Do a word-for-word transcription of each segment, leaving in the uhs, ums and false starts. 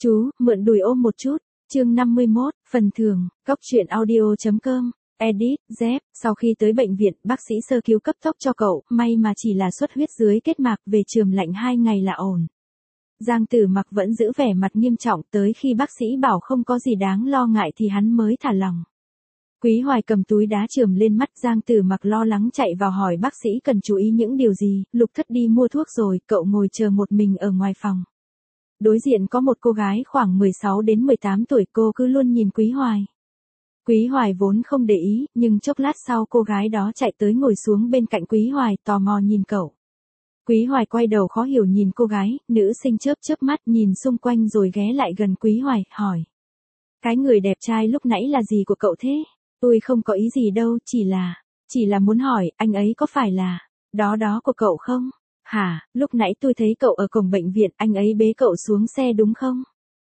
Chú, mượn đùi ôm một chút. Chương năm mươi mốt, phần thưởng, góc truyện audio.com. Edit, Dép, sau khi tới bệnh viện, bác sĩ sơ cứu cấp tốc cho cậu, may mà chỉ là xuất huyết dưới kết mạc, về chườm lạnh hai ngày là ổn. Giang Tử Mặc vẫn giữ vẻ mặt nghiêm trọng, tới khi bác sĩ bảo không có gì đáng lo ngại thì hắn mới thả lòng. Quý Hoài cầm túi đá chườm lên mắt, Giang Tử Mặc lo lắng chạy vào hỏi bác sĩ cần chú ý những điều gì. Lục Thất đi mua thuốc rồi, cậu ngồi chờ một mình ở ngoài phòng. Đối diện có một cô gái khoảng mười sáu đến mười tám tuổi, cô cứ luôn nhìn Quý Hoài. Quý Hoài vốn không để ý, nhưng chốc lát sau cô gái đó chạy tới ngồi xuống bên cạnh Quý Hoài, tò mò nhìn cậu. Quý Hoài quay đầu khó hiểu nhìn cô gái, nữ sinh chớp chớp mắt nhìn xung quanh rồi ghé lại gần Quý Hoài, hỏi. Cái người đẹp trai lúc nãy là gì của cậu thế? Tôi không có ý gì đâu, chỉ là, chỉ là muốn hỏi, anh ấy có phải là, đó đó của cậu không? Hả, lúc nãy tôi thấy cậu ở cổng bệnh viện, anh ấy bế cậu xuống xe đúng không?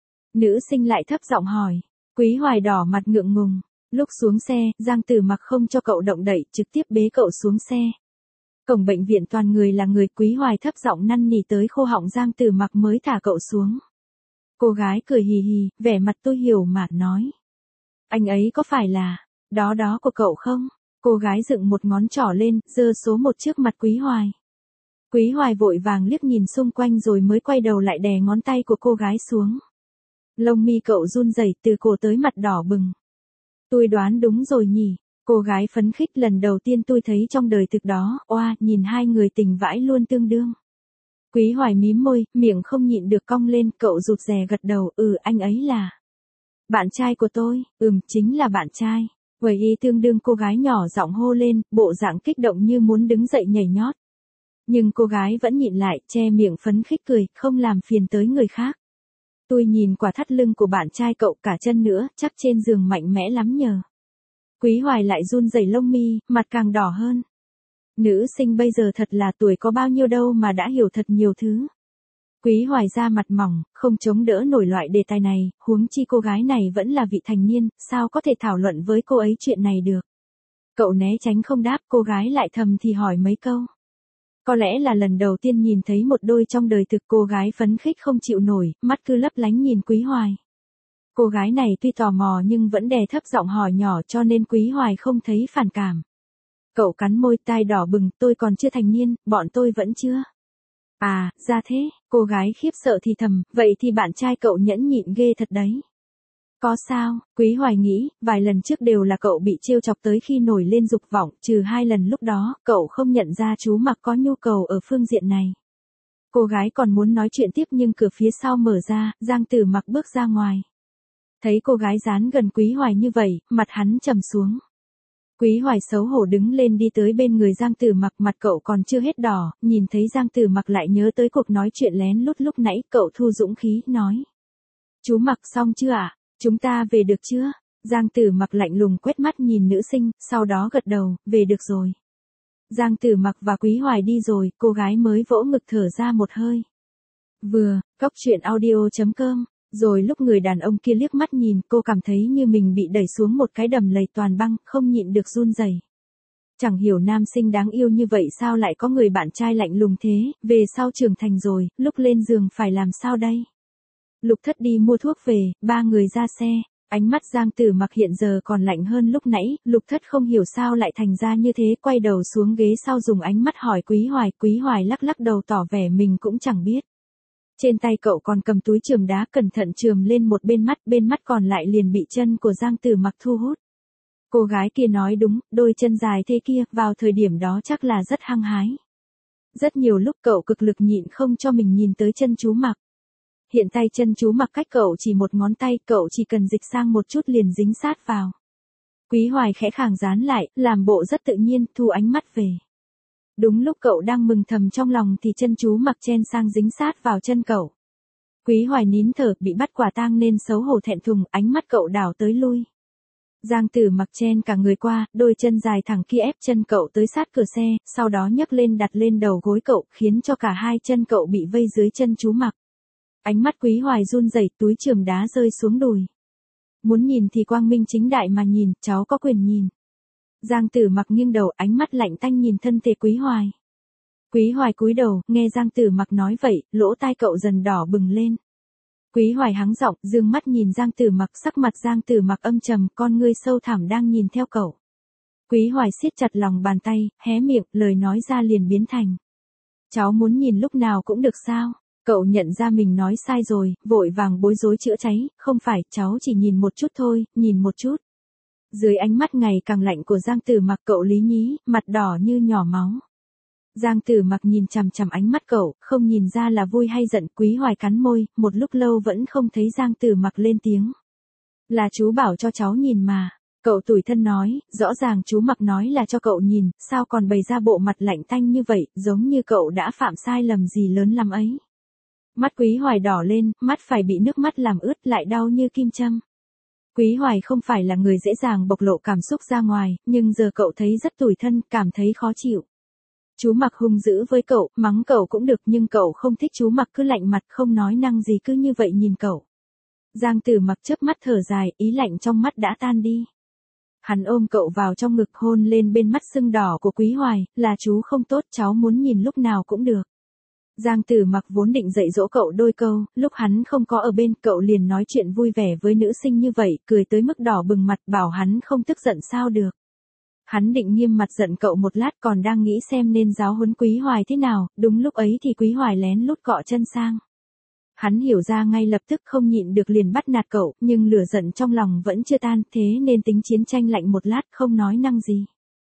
Nữ sinh lại thấp giọng hỏi. Quý Hoài đỏ mặt ngượng ngùng. Lúc xuống xe, Giang Tử Mặc không cho cậu động đậy, trực tiếp bế cậu xuống xe. Cổng bệnh viện toàn người là người, Quý Hoài thấp giọng năn nỉ tới khô họng Giang Tử Mặc mới thả cậu xuống. Cô gái cười hì hì, vẻ mặt tôi hiểu mà nói. Anh ấy có phải là, đó đó của cậu không? Cô gái dựng một ngón trỏ lên, giơ số một trước mặt Quý Hoài. Quý Hoài vội vàng liếc nhìn xung quanh rồi mới quay đầu lại đè ngón tay của cô gái xuống. Lông mi cậu run rẩy từ cổ tới mặt đỏ bừng. Tôi đoán đúng rồi nhỉ, cô gái phấn khích lần đầu tiên tôi thấy trong đời thực đó, oa, nhìn hai người tình vãi luôn tương đương. Quý Hoài mím môi, miệng không nhịn được cong lên, cậu rụt rè gật đầu, ừ anh ấy là bạn trai của tôi, ừm chính là bạn trai. Vậy y tương đương cô gái nhỏ giọng hô lên, bộ dạng kích động như muốn đứng dậy nhảy nhót. Nhưng cô gái vẫn nhịn lại, che miệng phấn khích cười, không làm phiền tới người khác. Tôi nhìn quả thắt lưng của bạn trai cậu cả chân nữa, chắc trên giường mạnh mẽ lắm nhờ. Quý Hoài lại run rẩy lông mi, mặt càng đỏ hơn. Nữ sinh bây giờ thật là tuổi có bao nhiêu đâu mà đã hiểu thật nhiều thứ. Quý Hoài ra mặt mỏng, không chống đỡ nổi loại đề tài này, huống chi cô gái này vẫn là vị thành niên, sao có thể thảo luận với cô ấy chuyện này được. Cậu né tránh không đáp, cô gái lại thầm thì hỏi mấy câu. Có lẽ là lần đầu tiên nhìn thấy một đôi trong đời thực, cô gái phấn khích không chịu nổi, mắt cứ lấp lánh nhìn Quý Hoài. Cô gái này tuy tò mò nhưng vẫn đè thấp giọng hỏi nhỏ cho nên Quý Hoài không thấy phản cảm. Cậu cắn môi, tai đỏ bừng, tôi còn chưa thành niên, bọn tôi vẫn chưa. À, ra thế, cô gái khiếp sợ thì thầm, vậy thì bạn trai cậu nhẫn nhịn ghê thật đấy. Có sao, Quý Hoài nghĩ, vài lần trước đều là cậu bị trêu chọc tới khi nổi lên dục vọng, trừ hai lần lúc đó, cậu không nhận ra chú Mặc có nhu cầu ở phương diện này. Cô gái còn muốn nói chuyện tiếp nhưng cửa phía sau mở ra, Giang Tử Mặc bước ra ngoài. Thấy cô gái dán gần Quý Hoài như vậy, mặt hắn trầm xuống. Quý Hoài xấu hổ đứng lên đi tới bên người Giang Tử Mặc, mặt cậu còn chưa hết đỏ, nhìn thấy Giang Tử Mặc lại nhớ tới cuộc nói chuyện lén lút lúc nãy, cậu thu dũng khí, nói. Chú Mặc xong chưa ạ? Chúng ta về được chưa? Giang Tử Mặc lạnh lùng quét mắt nhìn nữ sinh, sau đó gật đầu, về được rồi. Giang Tử Mặc và Quý Hoài đi rồi, cô gái mới vỗ ngực thở ra một hơi. Vừa, góc truyện audio.com, rồi lúc người đàn ông kia liếc mắt nhìn, cô cảm thấy như mình bị đẩy xuống một cái đầm lầy toàn băng, không nhịn được run rẩy. Chẳng hiểu nam sinh đáng yêu như vậy sao lại có người bạn trai lạnh lùng thế, về sau trưởng thành rồi, lúc lên giường phải làm sao đây? Lục Thất đi mua thuốc về, ba người ra xe, ánh mắt Giang Tử Mặc hiện giờ còn lạnh hơn lúc nãy, Lục Thất không hiểu sao lại thành ra như thế, quay đầu xuống ghế sau dùng ánh mắt hỏi Quý Hoài, Quý Hoài lắc lắc đầu tỏ vẻ mình cũng chẳng biết. Trên tay cậu còn cầm túi chườm đá cẩn thận chườm lên một bên mắt, bên mắt còn lại liền bị chân của Giang Tử Mặc thu hút. Cô gái kia nói đúng, đôi chân dài thế kia, vào thời điểm đó chắc là rất hăng hái. Rất nhiều lúc cậu cực lực nhịn không cho mình nhìn tới chân chú Mặc. Hiện tay chân chú Mặc cách cậu chỉ một ngón tay, cậu chỉ cần dịch sang một chút liền dính sát vào. Quý Hoài khẽ khàng dán lại, làm bộ rất tự nhiên, thu ánh mắt về. Đúng lúc cậu đang mừng thầm trong lòng thì chân chú Mặc chen sang dính sát vào chân cậu. Quý Hoài nín thở, bị bắt quả tang nên xấu hổ thẹn thùng, ánh mắt cậu đảo tới lui. Giang Tử Mặc chen cả người qua, đôi chân dài thẳng kia ép chân cậu tới sát cửa xe, sau đó nhấc lên đặt lên đầu gối cậu, khiến cho cả hai chân cậu bị vây dưới chân chú Mặc. Ánh mắt Quý Hoài run rẩy, túi chườm đá rơi xuống đùi. Muốn nhìn thì quang minh chính đại mà nhìn, cháu có quyền nhìn. Giang Tử Mặc nghiêng đầu, ánh mắt lạnh tanh nhìn thân thể Quý Hoài. Quý Hoài cúi đầu, nghe Giang Tử Mặc nói vậy, lỗ tai cậu dần đỏ bừng lên. Quý Hoài hắng giọng, dương mắt nhìn Giang Tử Mặc, sắc mặt Giang Tử Mặc âm trầm, con ngươi sâu thẳm đang nhìn theo cậu. Quý Hoài siết chặt lòng bàn tay, hé miệng, lời nói ra liền biến thành. Cháu muốn nhìn lúc nào cũng được sao? Cậu nhận ra mình nói sai rồi, vội vàng bối rối chữa cháy, không phải, cháu chỉ nhìn một chút thôi, nhìn một chút. Dưới ánh mắt ngày càng lạnh của Giang Tử Mặc, cậu lý nhí, mặt đỏ như nhỏ máu. Giang Tử Mặc nhìn chằm chằm ánh mắt cậu, không nhìn ra là vui hay giận. Quý Hoài cắn môi, một lúc lâu vẫn không thấy Giang Tử Mặc lên tiếng. Là chú bảo cho cháu nhìn mà. Cậu tủi thân nói, rõ ràng chú Mặc nói là cho cậu nhìn, sao còn bày ra bộ mặt lạnh tanh như vậy, giống như cậu đã phạm sai lầm gì lớn lắm ấy. Mắt Quý Hoài đỏ lên, mắt phải bị nước mắt làm ướt lại đau như kim châm. Quý Hoài không phải là người dễ dàng bộc lộ cảm xúc ra ngoài, nhưng giờ cậu thấy rất tủi thân, cảm thấy khó chịu. Chú Mặc hung dữ với cậu, mắng cậu cũng được nhưng cậu không thích chú Mặc cứ lạnh mặt không nói năng gì cứ như vậy nhìn cậu. Giang Tử Mặc chớp mắt thở dài, ý lạnh trong mắt đã tan đi. Hắn ôm cậu vào trong ngực hôn lên bên mắt sưng đỏ của Quý Hoài, là chú không tốt, cháu muốn nhìn lúc nào cũng được. Giang Tử Mặc vốn định dạy dỗ cậu đôi câu, lúc hắn không có ở bên cậu liền nói chuyện vui vẻ với nữ sinh như vậy, cười tới mức đỏ bừng mặt bảo hắn không tức giận sao được. Hắn định nghiêm mặt giận cậu một lát còn đang nghĩ xem nên giáo huấn Quý Hoài thế nào, đúng lúc ấy thì Quý Hoài lén lút cọ chân sang. Hắn hiểu ra ngay lập tức không nhịn được liền bắt nạt cậu, nhưng lửa giận trong lòng vẫn chưa tan, thế nên tính chiến tranh lạnh một lát không nói năng gì.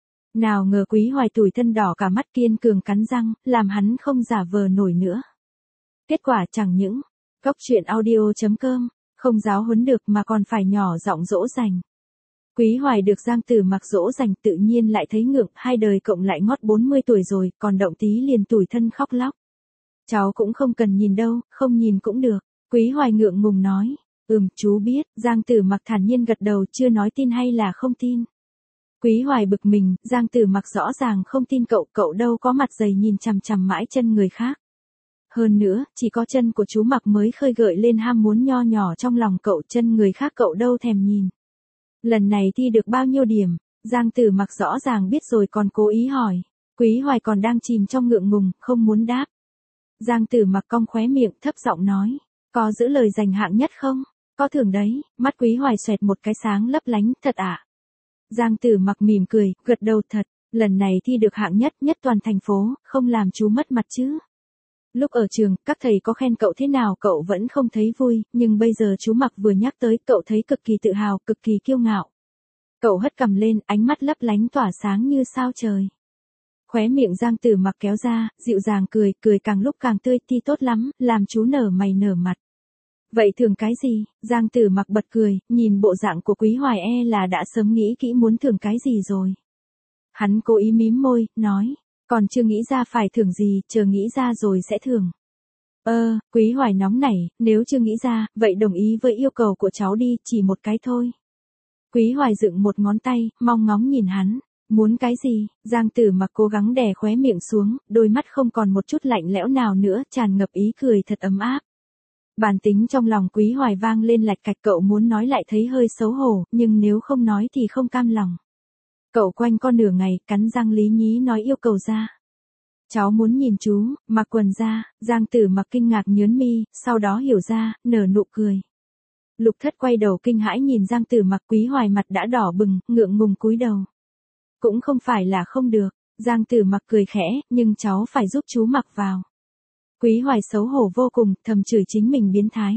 Nào ngờ Quý Hoài tủi thân đỏ cả mắt kiên cường cắn răng, làm hắn không giả vờ nổi nữa. Kết quả chẳng những, Cóc truyện audio chấm com, không giáo huấn được mà còn phải nhỏ giọng dỗ dành. Quý Hoài được Giang Tử Mặc dỗ dành tự nhiên lại thấy ngượng, hai đời cộng lại ngót bốn mươi tuổi rồi, còn động tí liền tủi thân khóc lóc. Cháu cũng không cần nhìn đâu, không nhìn cũng được. Quý Hoài ngượng ngùng nói, ừm, chú biết. Giang Tử Mặc thản nhiên gật đầu, chưa nói tin hay là không tin. Quý Hoài bực mình, Giang Tử Mặc rõ ràng không tin cậu, cậu đâu có mặt dày nhìn chằm chằm mãi chân người khác. Hơn nữa, chỉ có chân của chú Mặc mới khơi gợi lên ham muốn nho nhỏ trong lòng cậu, chân người khác cậu đâu thèm nhìn. Lần này thi được bao nhiêu điểm, Giang Tử Mặc rõ ràng biết rồi còn cố ý hỏi. Quý Hoài còn đang chìm trong ngượng ngùng, không muốn đáp. Giang Tử Mặc cong khóe miệng, thấp giọng nói, có giữ lời giành hạng nhất không? Có thưởng đấy. Mắt Quý Hoài xoẹt một cái sáng lấp lánh, thật ạ? À? Giang Tử Mặc mỉm cười, gật đầu thật, lần này thi được hạng nhất, nhất toàn thành phố, không làm chú mất mặt chứ. Lúc ở trường, các thầy có khen cậu thế nào cậu vẫn không thấy vui, nhưng bây giờ chú Mặc vừa nhắc tới cậu thấy cực kỳ tự hào, cực kỳ kiêu ngạo. Cậu hất cằm lên, ánh mắt lấp lánh tỏa sáng như sao trời. Khóe miệng Giang Tử Mặc kéo ra, dịu dàng cười, cười càng lúc càng tươi, thi tốt lắm, làm chú nở mày nở mặt. Vậy thưởng cái gì? Giang Tử Mặc bật cười, nhìn bộ dạng của Quý Hoài e là đã sớm nghĩ kỹ muốn thưởng cái gì rồi. Hắn cố ý mím môi, nói, còn chưa nghĩ ra phải thưởng gì, chờ nghĩ ra rồi sẽ thưởng. Ơ, Quý Hoài nóng nảy, nếu chưa nghĩ ra, vậy đồng ý với yêu cầu của cháu đi, chỉ một cái thôi. Quý Hoài dựng một ngón tay, mong ngóng nhìn hắn. Muốn cái gì? Giang Tử Mặc cố gắng đè khóe miệng xuống, đôi mắt không còn một chút lạnh lẽo nào nữa, tràn ngập ý cười thật ấm áp. Bản tính trong lòng Quý Hoài vang lên lạch cạch, cậu muốn nói lại thấy hơi xấu hổ, nhưng nếu không nói thì không cam lòng. Cậu quanh co nửa ngày, cắn răng lý nhí nói yêu cầu ra. Cháu muốn nhìn chú, mặc quần ra. Giang Tử Mặc kinh ngạc nhớn mi, sau đó hiểu ra, nở nụ cười. Lục Thất quay đầu kinh hãi nhìn Giang Tử Mặc, Quý Hoài mặt đã đỏ bừng, ngượng ngùng cúi đầu. Cũng không phải là không được, Giang Tử Mặc cười khẽ, nhưng cháu phải giúp chú mặc vào. Quý Hoài xấu hổ vô cùng, thầm chửi chính mình biến thái.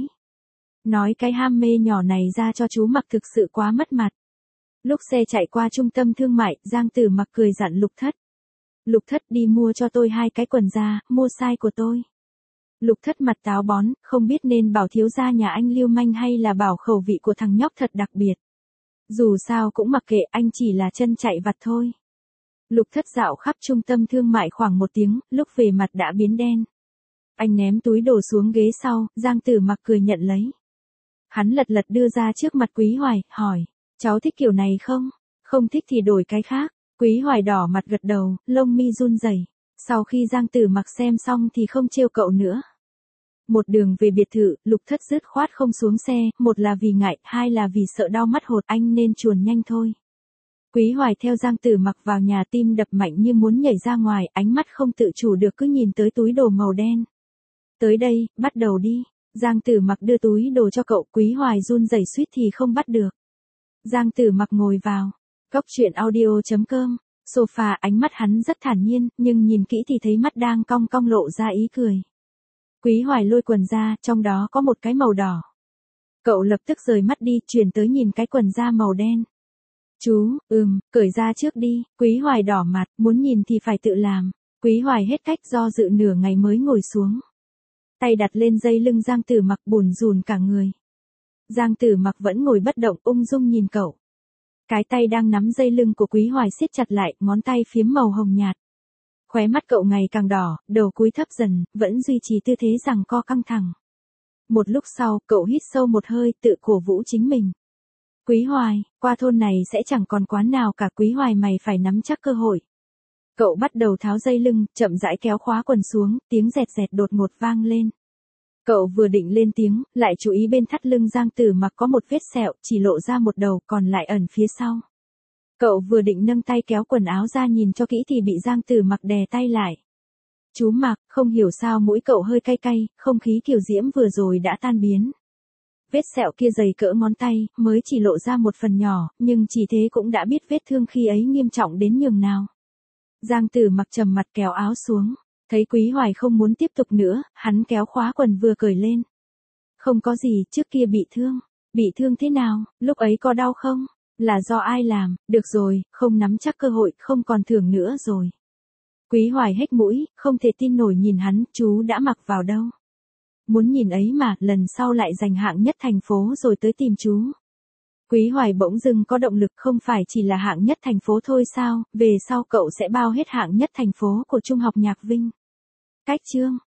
Nói cái ham mê nhỏ này ra cho chú mặc thực sự quá mất mặt. Lúc xe chạy qua trung tâm thương mại, Giang Tử Mặc cười dặn Lục Thất. Lục Thất đi mua cho tôi hai cái quần da, mua size của tôi. Lục Thất mặt táo bón, không biết nên bảo thiếu gia nhà anh lưu manh hay là bảo khẩu vị của thằng nhóc thật đặc biệt. Dù sao cũng mặc kệ, anh chỉ là chân chạy vặt thôi. Lục Thất dạo khắp trung tâm thương mại khoảng một tiếng, lúc về mặt đã biến đen. Anh ném túi đồ xuống ghế sau, Giang Tử Mặc cười nhận lấy. Hắn lật lật đưa ra trước mặt Quý Hoài, hỏi, cháu thích kiểu này không? Không thích thì đổi cái khác. Quý Hoài đỏ mặt gật đầu, lông mi run rẩy. Sau khi Giang Tử Mặc xem xong thì không trêu cậu nữa. Một đường về biệt thự, Lục Thất dứt khoát không xuống xe, một là vì ngại, hai là vì sợ đau mắt hột, anh nên chuồn nhanh thôi. Quý Hoài theo Giang Tử Mặc vào nhà, tim đập mạnh như muốn nhảy ra ngoài, ánh mắt không tự chủ được cứ nhìn tới túi đồ màu đen. Tới đây, bắt đầu đi. Giang Tử Mặc đưa túi đồ cho cậu, Quý Hoài run rẩy suýt thì không bắt được. Giang Tử Mặc ngồi vào. Cốc truyện audio chấm com. Sofa, ánh mắt hắn rất thản nhiên, nhưng nhìn kỹ thì thấy mắt đang cong cong lộ ra ý cười. Quý Hoài lôi quần ra, trong đó có một cái màu đỏ. Cậu lập tức rời mắt đi, chuyển tới nhìn cái quần da màu đen. Chú, ừm, cởi ra trước đi. Quý Hoài đỏ mặt, muốn nhìn thì phải tự làm. Quý Hoài hết cách, do dự nửa ngày mới ngồi xuống. Tay đặt lên dây lưng Giang Tử Mặc, bủn rủn cả người. Giang Tử Mặc vẫn ngồi bất động, ung dung nhìn cậu. Cái tay đang nắm dây lưng của Quý Hoài siết chặt lại, ngón tay phiếm màu hồng nhạt. Khóe mắt cậu ngày càng đỏ, đầu cúi thấp dần, vẫn duy trì tư thế giằng co căng thẳng. Một lúc sau, cậu hít sâu một hơi, tự cổ vũ chính mình. Quý Hoài, qua thôn này sẽ chẳng còn quán nào cả. Quý Hoài, mày phải nắm chắc cơ hội. Cậu bắt đầu tháo dây lưng, chậm rãi kéo khóa quần xuống, tiếng rẹt rẹt đột ngột vang lên. Cậu vừa định lên tiếng, lại chú ý bên thắt lưng Giang Tử Mặc có một vết sẹo, chỉ lộ ra một đầu, còn lại ẩn phía sau. Cậu vừa định nâng tay kéo quần áo ra nhìn cho kỹ thì bị Giang Tử Mặc đè tay lại. Chú Mặc, không hiểu sao mũi cậu hơi cay cay, không khí kiều diễm vừa rồi đã tan biến. Vết sẹo kia dày cỡ ngón tay, mới chỉ lộ ra một phần nhỏ, nhưng chỉ thế cũng đã biết vết thương khi ấy nghiêm trọng đến nhường nào. Giang Tử Mặc trầm mặt kéo áo xuống. Thấy Quý Hoài không muốn tiếp tục nữa, hắn kéo khóa quần vừa cởi lên. Không có gì, trước kia bị thương. Bị thương thế nào, lúc ấy có đau không? Là do ai làm? Được rồi, không nắm chắc cơ hội, không còn thưởng nữa rồi. Quý Hoài hếch mũi, không thể tin nổi nhìn hắn, chú đã mặc vào đâu. Muốn nhìn ấy mà, lần sau lại giành hạng nhất thành phố rồi tới tìm chú. Quý Hoài bỗng dưng có động lực, không phải chỉ là hạng nhất thành phố thôi sao, về sau cậu sẽ bao hết hạng nhất thành phố của Trung học Nhạc Vinh. Cách chương